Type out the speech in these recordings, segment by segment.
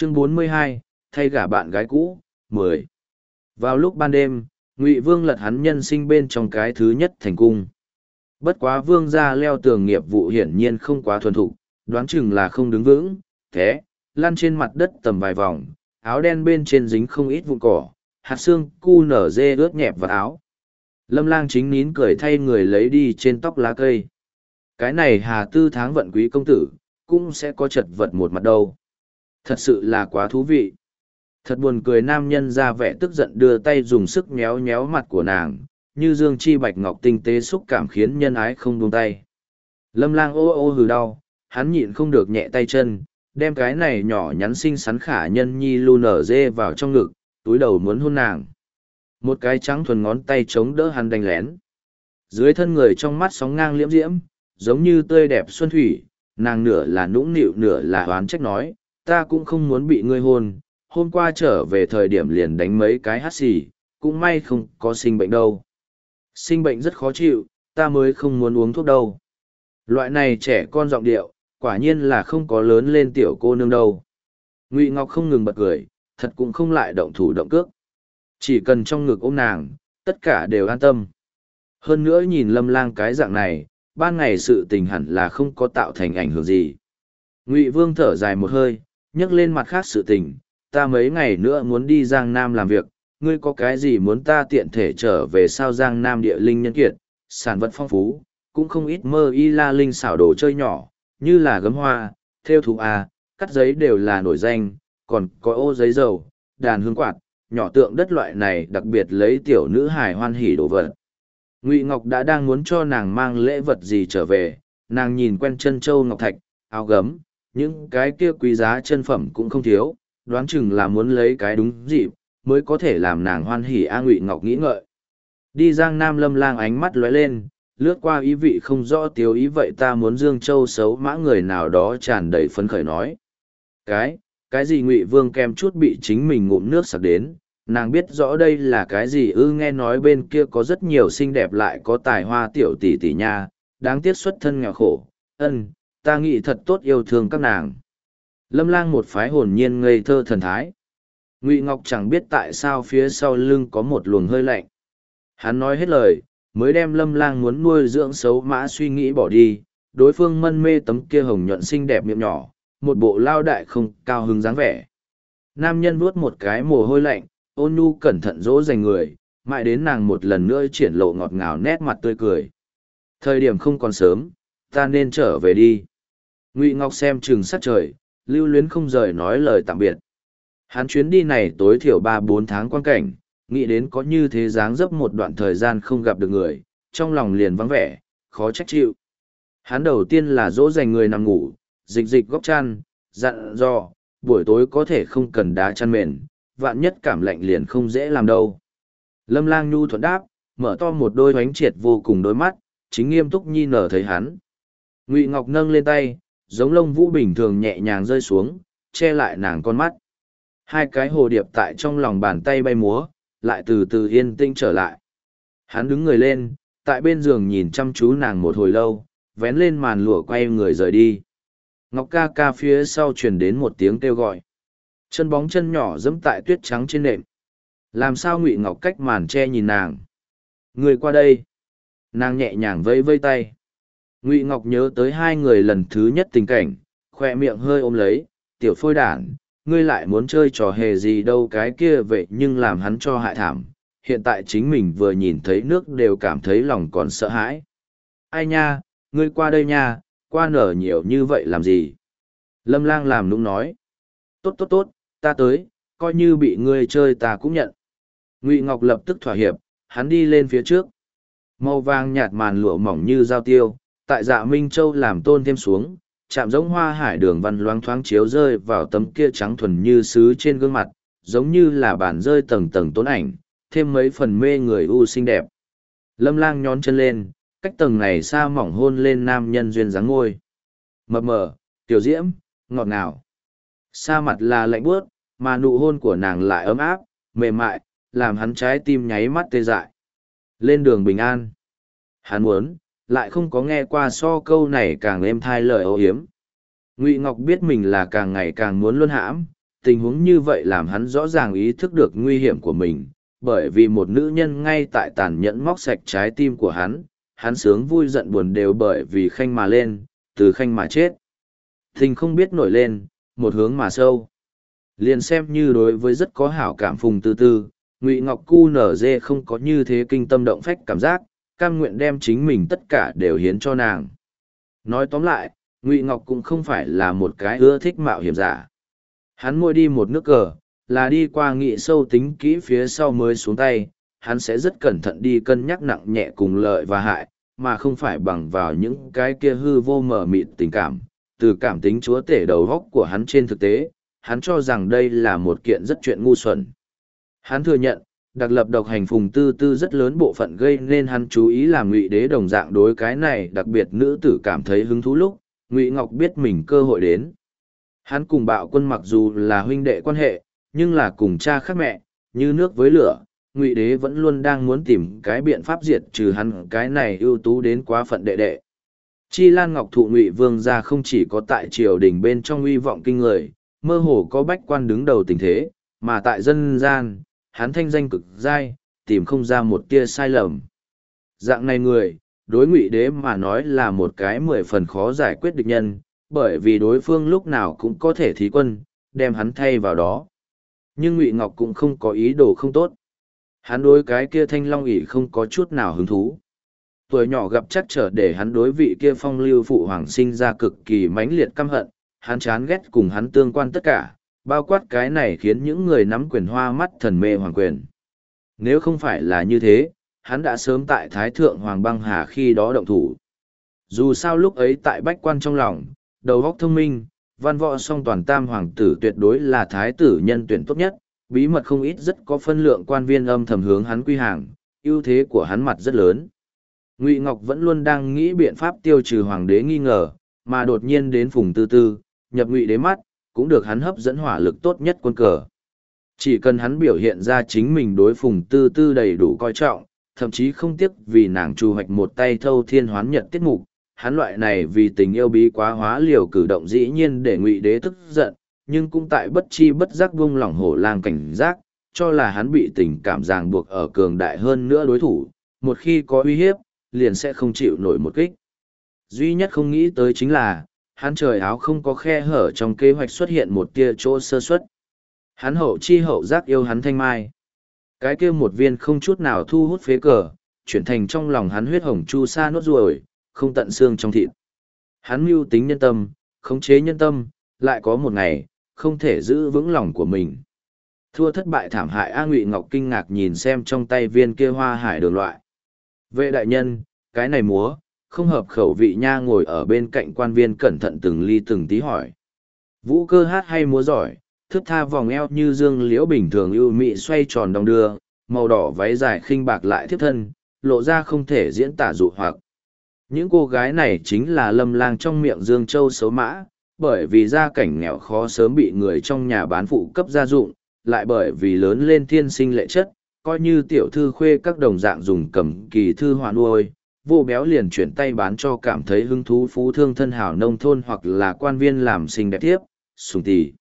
Chương 42, thay gả bạn gái cũ, 10. Vào lúc ban đêm, Ngụy Vương lật hắn nhân sinh bên trong cái thứ nhất thành cung. Bất quá vương gia leo tường nghiệp vụ hiển nhiên không quá thuần thục, đoán chừng là không đứng vững, thế, lăn trên mặt đất tầm vài vòng, áo đen bên trên dính không ít vụn cỏ, hạt xương cu nở dê ướt nhẹp vào áo. Lâm Lang chính nín cười thay người lấy đi trên tóc lá cây. Cái này Hà Tư Tháng vận quý công tử, cũng sẽ có chật vật một mặt đâu. Thật sự là quá thú vị. Thật buồn cười, nam nhân ra vẻ tức giận đưa tay dùng sức nhéo nhéo mặt của nàng, như dương chi bạch ngọc tinh tế xúc cảm khiến nhân ái không buông tay. Lâm Lang ô ô hừ đau, hắn nhịn không được nhẹ tay chân, đem cái này nhỏ nhắn xinh xắn khả nhân nhi lu nở dê vào trong ngực, túi đầu muốn hôn nàng. Một cái trắng thuần ngón tay chống đỡ hắn đánh lén. Dưới thân người trong mắt sóng ngang liễm diễm, giống như tươi đẹp xuân thủy, nàng nửa là nũng nịu nửa là oán trách nói, ta cũng không muốn bị ngươi hôn, hôm qua trở về thời điểm liền đánh mấy cái hắt xì, cũng may không có sinh bệnh đâu. Sinh bệnh rất khó chịu, ta mới không muốn uống thuốc đâu. Loại này trẻ con giọng điệu, quả nhiên là không có lớn lên tiểu cô nương đâu. Ngụy Ngọc không ngừng bật cười, thật cũng không lại động thủ động cước. Chỉ cần trong ngực ôm nàng, tất cả đều an tâm. Hơn nữa nhìn Lâm Lang cái dạng này, ban ngày sự tình hẳn là không có tạo thành ảnh hưởng gì. Ngụy Vương thở dài một hơi, nhấc lên mặt khác sự tình, ta mấy ngày nữa muốn đi Giang Nam làm việc, ngươi có cái gì muốn ta tiện thể trở về sao? Giang Nam địa linh nhân kiệt, sản vật phong phú, cũng không ít mơ y la linh xảo đồ chơi nhỏ, như là gấm hoa, thêu thú a, cắt giấy đều là nổi danh, còn có ô giấy dầu, đàn hương quạt, nhỏ tượng đất loại này đặc biệt lấy tiểu nữ hài hoan hỉ đồ vật. Ngụy Ngọc đã đang muốn cho nàng mang lễ vật gì trở về, nàng nhìn quen chân châu ngọc thạch, áo gấm, những cái kia quý giá chân phẩm cũng không thiếu, đoán chừng là muốn lấy cái đúng dịp, mới có thể làm nàng hoan hỉ. Ngụy Ngọc nghĩ ngợi. Đi Giang Nam. Lâm Lang ánh mắt lóe lên, lướt qua ý vị không rõ tiêu ý, vậy ta muốn Dương Châu xấu mã, người nào đó tràn đầy phấn khởi nói. Cái gì? Ngụy Vương kem chút bị chính mình ngụm nước sặc đến, nàng biết rõ đây là cái gì ư? Nghe nói bên kia có rất nhiều xinh đẹp lại có tài hoa tiểu tỷ tỷ nha, đáng tiếc xuất thân nghèo khổ. Ta nghĩ thật tốt yêu thương các nàng. Lâm Lang một phái hồn nhiên ngây thơ thần thái. Ngụy Ngọc chẳng biết tại sao phía sau lưng có một luồng hơi lạnh. Hắn nói hết lời, mới đem Lâm Lang muốn nuôi dưỡng xấu mã suy nghĩ bỏ đi. Đối phương mân mê tấm kia hồng nhuận xinh đẹp miệng nhỏ, một bộ lao đại không cao hứng dáng vẻ. Nam nhân vuốt một cái mồ hôi lạnh, ôn nhu cẩn thận dỗ dành người, mãi đến nàng một lần nữa triển lộ ngọt ngào nét mặt tươi cười. Thời điểm không còn sớm, ta nên trở về đi. Ngụy Ngọc xem chừng sát trời, lưu luyến không rời nói lời tạm biệt. Hắn chuyến đi này tối thiểu 3-4 tháng quan cảnh, nghĩ đến có như thế dáng dấp một đoạn thời gian không gặp được người, trong lòng liền vắng vẻ, khó trách chịu. Hắn đầu tiên là dỗ dành người nằm ngủ, dịch dịch góc chăn, dặn dò, buổi tối có thể không cần đá chăn mền, vạn nhất cảm lạnh liền không dễ làm đâu. Lâm Lang nhu thuận đáp, mở to một đôi hoánh triệt vô cùng đôi mắt, chính nghiêm túc nhi nở thấy hắn. Ngụy Ngọc nâng lên tay, giống lông vũ bình thường nhẹ nhàng rơi xuống, che lại nàng con mắt. Hai cái hồ điệp tại trong lòng bàn tay bay múa, lại từ từ yên tĩnh trở lại. Hắn đứng người lên, tại bên giường nhìn chăm chú nàng một hồi lâu, vén lên màn lụa quay người rời đi. Ngọc ca ca phía sau truyền đến một tiếng kêu gọi. Chân bóng chân nhỏ dẫm tại tuyết trắng trên nệm. Làm sao? Ngụy Ngọc cách màn che nhìn nàng. Người qua đây. Nàng nhẹ nhàng vây vây tay. Ngụy Ngọc nhớ tới hai người lần thứ nhất tình cảnh, khoe miệng hơi ôm lấy, tiểu phôi đản, ngươi lại muốn chơi trò hề gì đâu? Cái kia vậy nhưng làm hắn cho hại thảm, hiện tại chính mình vừa nhìn thấy nước đều cảm thấy lòng còn sợ hãi. Ai nha, ngươi qua đây nha, qua nở nhiều như vậy làm gì? Lâm Lang làm nũng nói. Tốt, ta tới, coi như bị ngươi chơi ta cũng nhận. Ngụy Ngọc lập tức thỏa hiệp, hắn đi lên phía trước. Màu vàng nhạt màn lụa mỏng như dao tiêu, tại Dạ Minh Châu làm tôn thêm xuống, chạm giống hoa hải đường văn loáng thoáng chiếu rơi vào tấm kia trắng thuần như sứ trên gương mặt, giống như là bản rơi tầng tầng tốn ảnh, thêm mấy phần mê người u xinh đẹp. Lâm Lang nhón chân lên, cách tầng này xa mỏng hôn lên nam nhân duyên dáng ngôi. Mập mờ, tiểu diễm, ngọt ngào. Xa mặt là lạnh buốt, mà nụ hôn của nàng lại ấm áp, mềm mại, làm hắn trái tim nháy mắt tê dại. Lên đường bình an. Hắn muốn, lại không có nghe qua so câu này càng êm thai lời âu hiếm. Ngụy Ngọc biết mình là càng ngày càng muốn luân hãm, tình huống như vậy làm hắn rõ ràng ý thức được nguy hiểm của mình, bởi vì một nữ nhân ngay tại tàn nhẫn móc sạch trái tim của hắn sướng vui giận buồn đều bởi vì Khanh mà lên, từ Khanh mà chết. Tình không biết nổi lên, một hướng mà sâu. Liền xem như đối với rất có hảo cảm Phùng Tư Tư, Ngụy Ngọc Cu nở dê không có như thế kinh tâm động phách cảm giác, cam nguyện đem chính mình tất cả đều hiến cho nàng. Nói tóm lại, Ngụy Ngọc cũng không phải là một cái ưa thích mạo hiểm giả. Hắn mua đi một nước cờ, là đi qua nghị sâu tính kỹ phía sau mới xuống tay, hắn sẽ rất cẩn thận đi cân nhắc nặng nhẹ cùng lợi và hại, mà không phải bằng vào những cái kia hư vô mờ mịt tình cảm. Từ cảm tính chúa tể đầu góc của hắn trên thực tế, hắn cho rằng đây là một kiện rất chuyện ngu xuẩn. Hắn thừa nhận, đặc lập độc hành Phùng Tư Tư rất lớn bộ phận gây nên hắn chú ý làm Ngụy Đế đồng dạng đối cái này đặc biệt nữ tử cảm thấy hứng thú lúc, Ngụy Ngọc biết mình cơ hội đến. Hắn cùng Bạo Quân mặc dù là huynh đệ quan hệ, nhưng là cùng cha khác mẹ, như nước với lửa, Ngụy Đế vẫn luôn đang muốn tìm cái biện pháp diệt trừ hắn cái này ưu tú đến quá phận đệ đệ. Chi Lan Ngọc Thụ Ngụy Vương gia không chỉ có tại triều đình bên trong uy vọng kinh người, mơ hồ có bách quan đứng đầu tình thế, mà tại dân gian, hắn thanh danh cực dai, tìm không ra một tia sai lầm. Dạng này người, đối Ngụy Đế mà nói là một cái 10 phần khó giải quyết địch nhân, bởi vì đối phương lúc nào cũng có thể thí quân, đem hắn thay vào đó. Nhưng Ngụy Ngọc cũng không có ý đồ không tốt. Hắn đối cái kia Thanh Long ỷ không có chút nào hứng thú. Tuổi nhỏ gặp chắc trở để hắn đối vị kia phong lưu phụ hoàng sinh ra cực kỳ mãnh liệt căm hận, hắn chán ghét cùng hắn tương quan tất cả, bao quát cái này khiến những người nắm quyền hoa mắt thần mê hoàng quyền. Nếu không phải là như thế, hắn đã sớm tại Thái Thượng Hoàng Băng Hà khi đó động thủ. Dù sao lúc ấy tại bách quan trong lòng, đầu óc thông minh, văn võ song toàn tam hoàng tử tuyệt đối là thái tử nhân tuyển tốt nhất, bí mật không ít rất có phân lượng quan viên âm thầm hướng hắn quy hàng, ưu thế của hắn mặt rất lớn. Ngụy Ngọc vẫn luôn đang nghĩ biện pháp tiêu trừ hoàng đế nghi ngờ, mà đột nhiên đến Phùng Tư Tư, nhập Ngụy Đế mắt, cũng được hắn hấp dẫn hỏa lực tốt nhất quân cờ. Chỉ cần hắn biểu hiện ra chính mình đối Phùng Tư Tư đầy đủ coi trọng, thậm chí không tiếc vì nàng trù hoạch một tay thâu thiên hoán nhật tiết mục, hắn loại này vì tình yêu bí quá hóa liều cử động dĩ nhiên để Ngụy Đế tức giận, nhưng cũng tại bất chi bất giác buông lỏng hổ lang cảnh giác, cho là hắn bị tình cảm ràng buộc ở cường đại hơn nữa đối thủ, một khi có uy hiếp, liền sẽ không chịu nổi một kích. Duy nhất không nghĩ tới chính là, hắn trời áo không có khe hở trong kế hoạch xuất hiện một tia chỗ sơ suất. Hắn hậu chi hậu giác yêu hắn thanh mai. Cái kia một viên không chút nào thu hút phế cờ, chuyển thành trong lòng hắn huyết hồng chu sa nốt ruồi, không tận xương trong thịt. Hắn mưu tính nhân tâm, khống chế nhân tâm, lại có một ngày, không thể giữ vững lòng của mình. Thua thất bại thảm hại A Ngụy Ngọc kinh ngạc nhìn xem trong tay viên kia hoa hải đường loại. Vệ đại nhân, cái này múa, không hợp khẩu vị nha ngồi ở bên cạnh quan viên cẩn thận từng ly từng tí hỏi. Vũ cơ hát hay múa giỏi, thước tha vòng eo như dương liễu bình thường ưu mị xoay tròn đong đưa, màu đỏ váy dài khinh bạc lại thiếp thân, lộ ra không thể diễn tả dụ hoặc. Những cô gái này chính là Lâm Lang trong miệng Dương Châu xấu mã, bởi vì gia cảnh nghèo khó sớm bị người trong nhà bán phụ cấp gia dụng, lại bởi vì lớn lên thiên sinh lệ chất, coi như tiểu thư khuê các đồng dạng dùng cầm kỳ thư họa nuôi, vô béo liền chuyển tay bán cho cảm thấy hứng thú phú thương thân hảo nông thôn hoặc là quan viên làm xinh đẹp tiếp, sùng tỷ.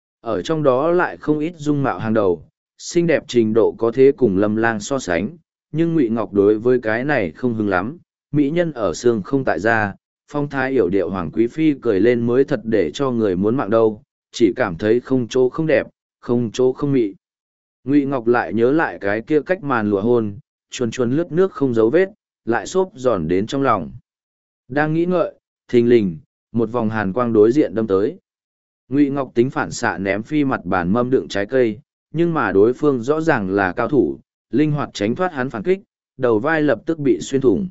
Ở trong đó lại không ít dung mạo hàng đầu, xinh đẹp trình độ có thế cùng Lâm Lang so sánh, nhưng Ngụy Ngọc đối với cái này không hứng lắm, mỹ nhân ở xương không tại ra, phong thái yểu điệu hoàng quý phi cười lên mới thật để cho người muốn mạng đâu, chỉ cảm thấy không chỗ không đẹp, không chỗ không mị. Ngụy Ngọc lại nhớ lại cái kia cách màn lụa hôn, chuồn chuồn lướt nước không dấu vết, lại xốp giòn đến trong lòng. Đang nghĩ ngợi, thình lình, một vòng hàn quang đối diện đâm tới. Ngụy Ngọc tính phản xạ ném phi mặt bàn mâm đựng trái cây, nhưng mà đối phương rõ ràng là cao thủ, linh hoạt tránh thoát hắn phản kích, đầu vai lập tức bị xuyên thủng.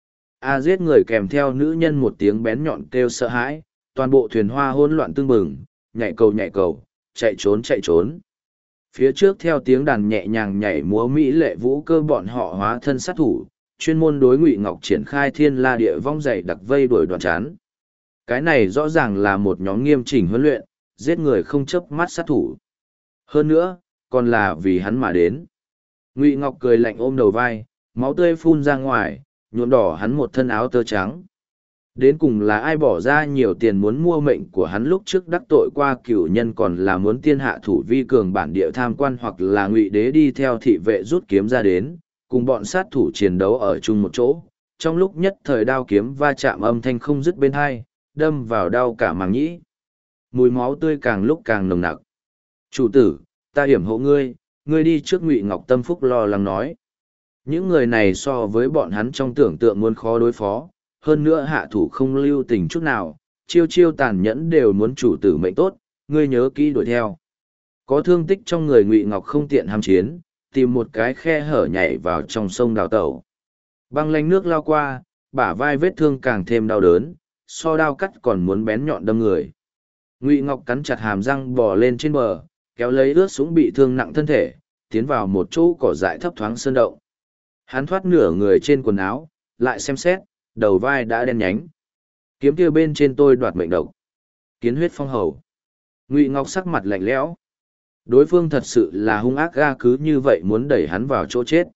A giết người kèm theo nữ nhân một tiếng bén nhọn kêu sợ hãi, toàn bộ thuyền hoa hỗn loạn tương bừng, nhảy cầu, chạy trốn. Phía trước theo tiếng đàn nhẹ nhàng nhảy múa mỹ lệ vũ cơ bọn họ hóa thân sát thủ, chuyên môn đối Ngụy Ngọc triển khai thiên la địa vong dày đặc vây đuổi đoàn chán. Cái này rõ ràng là một nhóm nghiêm chỉnh huấn luyện, giết người không chớp mắt sát thủ. Hơn nữa, còn là vì hắn mà đến. Ngụy Ngọc cười lạnh ôm đầu vai, máu tươi phun ra ngoài, nhuộm đỏ hắn một thân áo tơ trắng. Đến cùng là ai bỏ ra nhiều tiền muốn mua mệnh của hắn lúc trước đắc tội qua cửu nhân, còn là muốn tiên hạ thủ vi cường bản địa tham quan, hoặc là Ngụy Đế đi theo thị vệ rút kiếm ra đến, cùng bọn sát thủ chiến đấu ở chung một chỗ. Trong lúc nhất thời đao kiếm va chạm âm thanh không dứt bên hai, đâm vào đau cả màng nhĩ. Mùi máu tươi càng lúc càng nồng nặc. Chủ tử, ta hiểm hộ ngươi, ngươi đi trước. Ngụy Ngọc tâm phúc lo lắng nói. Những người này so với bọn hắn trong tưởng tượng muốn khó đối phó, hơn nữa hạ thủ không lưu tình chút nào, chiêu chiêu tàn nhẫn đều muốn chủ tử mệnh tốt, ngươi nhớ kỹ đuổi theo. Có thương tích trong người Ngụy Ngọc không tiện ham chiến, tìm một cái khe hở nhảy vào trong sông đào tẩu. Băng lanh nước lao qua, bả vai vết thương càng thêm đau đớn, so đao cắt còn muốn bén nhọn đâm người. Ngụy Ngọc cắn chặt hàm răng bò lên trên bờ, kéo lấy ướt sũng bị thương nặng thân thể, tiến vào một chỗ cỏ dại thấp thoáng sơn động. Hắn thoát nửa người trên quần áo, lại xem xét, đầu vai đã đen nhánh. Kiếm kia bên trên tôi đoạt mệnh độc. Kiến huyết phong hầu. Ngụy Ngọc sắc mặt lạnh lẽo. Đối phương thật sự là hung ác ga, cứ như vậy muốn đẩy hắn vào chỗ chết.